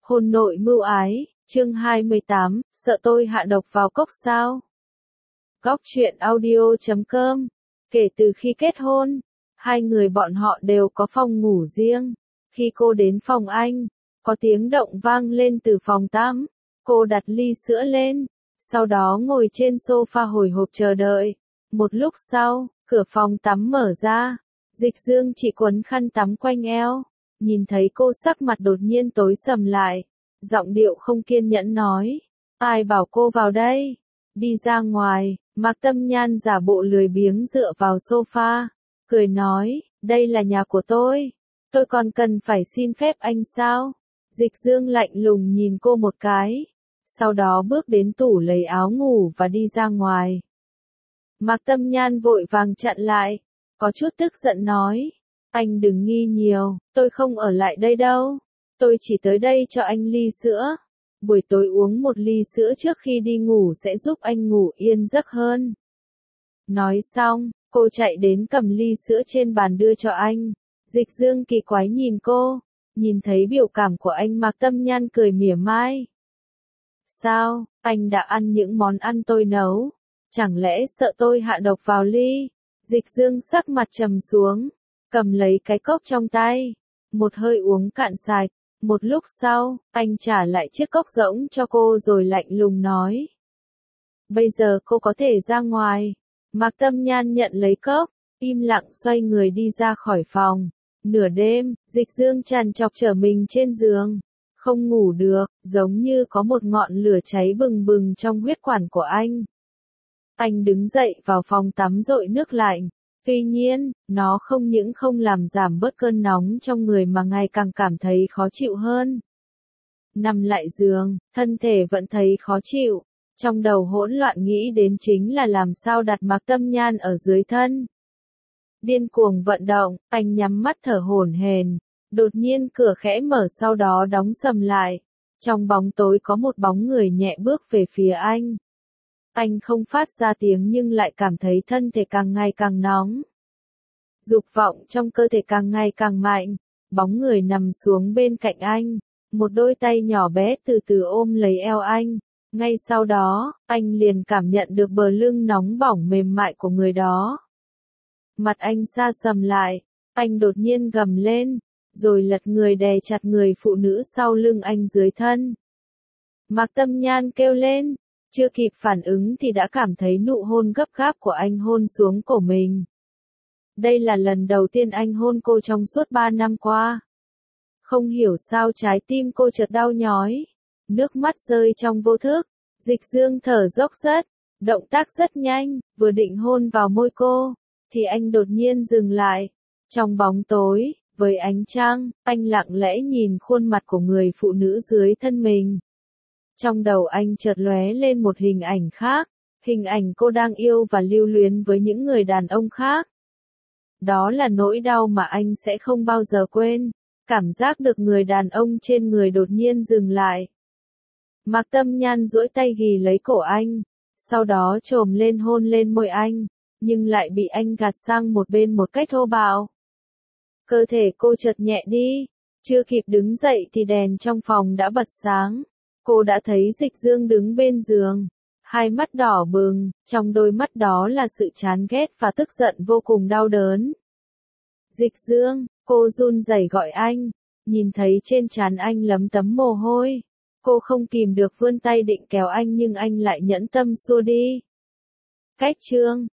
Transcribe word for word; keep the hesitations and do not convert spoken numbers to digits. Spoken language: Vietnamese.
Hôn nội mưu ái, chương hai mươi tám, sợ tôi hạ độc vào cốc sao? Góc truyện audio chấm com. Kể từ khi kết hôn, hai người bọn họ đều có phòng ngủ riêng. Khi cô đến phòng anh, có tiếng động vang lên từ phòng tắm. Cô đặt ly sữa lên, sau đó ngồi trên sofa hồi hộp chờ đợi. Một lúc sau, cửa phòng tắm mở ra. Dịch Dương chỉ quấn khăn tắm quanh eo. Nhìn thấy cô sắc mặt đột nhiên tối sầm lại. Giọng điệu không kiên nhẫn nói. Ai bảo cô vào đây? Đi ra ngoài. Mạc Tâm Nhan giả bộ lười biếng dựa vào sofa. Cười nói, đây là nhà của tôi. Tôi còn cần phải xin phép anh sao? Dịch Dương lạnh lùng nhìn cô một cái. Sau đó bước đến tủ lấy áo ngủ và đi ra ngoài. Mạc Tâm Nhan vội vàng chặn lại. Có chút tức giận nói. Anh đừng nghi nhiều, tôi không ở lại đây đâu. Tôi chỉ tới đây cho anh ly sữa. Buổi tối uống một ly sữa trước khi đi ngủ sẽ giúp anh ngủ yên giấc hơn. Nói xong, cô chạy đến cầm ly sữa trên bàn đưa cho anh. Dịch Dương kỳ quái nhìn cô. Nhìn thấy biểu cảm của anh, Mạc Tâm Nhan cười mỉa mai. Sao, anh đã ăn những món ăn tôi nấu? Chẳng lẽ sợ tôi hạ độc vào ly? Dịch Dương sắc mặt trầm xuống. Cầm lấy cái cốc trong tay. Một hơi uống cạn sạch. Một lúc sau, anh trả lại chiếc cốc rỗng cho cô rồi lạnh lùng nói. Bây giờ cô có thể ra ngoài. Mạc Tâm Nhan nhận lấy cốc, im lặng xoay người đi ra khỏi phòng. Nửa đêm, Dịch Dương trằn trọc trở mình trên giường. Không ngủ được, giống như có một ngọn lửa cháy bừng bừng trong huyết quản của anh. Anh đứng dậy vào phòng tắm dội nước lạnh. Tuy nhiên, nó không những không làm giảm bớt cơn nóng trong người mà ngày càng cảm thấy khó chịu hơn. Nằm lại giường, thân thể vẫn thấy khó chịu. Trong đầu hỗn loạn nghĩ đến chính là làm sao đặt Mạc Tâm Nhan ở dưới thân. Điên cuồng vận động, anh nhắm mắt thở hổn hển. Đột nhiên cửa khẽ mở sau đó đóng sầm lại. Trong bóng tối có một bóng người nhẹ bước về phía anh. Anh không phát ra tiếng nhưng lại cảm thấy thân thể càng ngày càng nóng. Dục vọng trong cơ thể càng ngày càng mạnh. Bóng người nằm xuống bên cạnh anh. Một đôi tay nhỏ bé từ từ ôm lấy eo anh. Ngay sau đó, anh liền cảm nhận được bờ lưng nóng bỏng mềm mại của người đó. Mặt anh sa sầm lại. Anh đột nhiên gầm lên. Rồi lật người đè chặt người phụ nữ sau lưng anh dưới thân. Mạc Tâm Nhan kêu lên. Chưa kịp phản ứng thì đã cảm thấy nụ hôn gấp gáp của anh hôn xuống cổ mình. Đây là lần đầu tiên anh hôn cô trong suốt ba năm qua. Không hiểu sao trái tim cô chợt đau nhói. Nước mắt rơi trong vô thức. Dịch Dương thở dốc rất. Động tác rất nhanh. Vừa định hôn vào môi cô. Thì anh đột nhiên dừng lại. Trong bóng tối, với ánh trăng, anh lặng lẽ nhìn khuôn mặt của người phụ nữ dưới thân mình. Trong đầu anh chợt lóe lên một hình ảnh khác, hình ảnh cô đang yêu và lưu luyến với những người đàn ông khác. Đó là nỗi đau mà anh sẽ không bao giờ quên, cảm giác được người đàn ông trên người đột nhiên dừng lại. Mạc Tâm Nhan duỗi tay ghì lấy cổ anh, sau đó chồm lên hôn lên môi anh, nhưng lại bị anh gạt sang một bên một cách thô bạo. Cơ thể cô chợt nhẹ đi, chưa kịp đứng dậy thì đèn trong phòng đã bật sáng. Cô đã thấy Dịch Dương đứng bên giường, hai mắt đỏ bừng, trong đôi mắt đó là sự chán ghét và tức giận vô cùng đau đớn. Dịch Dương, cô run rẩy gọi anh, nhìn thấy trên trán anh lấm tấm mồ hôi. Cô không kìm được vươn tay định kéo anh nhưng anh lại nhẫn tâm xua đi. Cách chương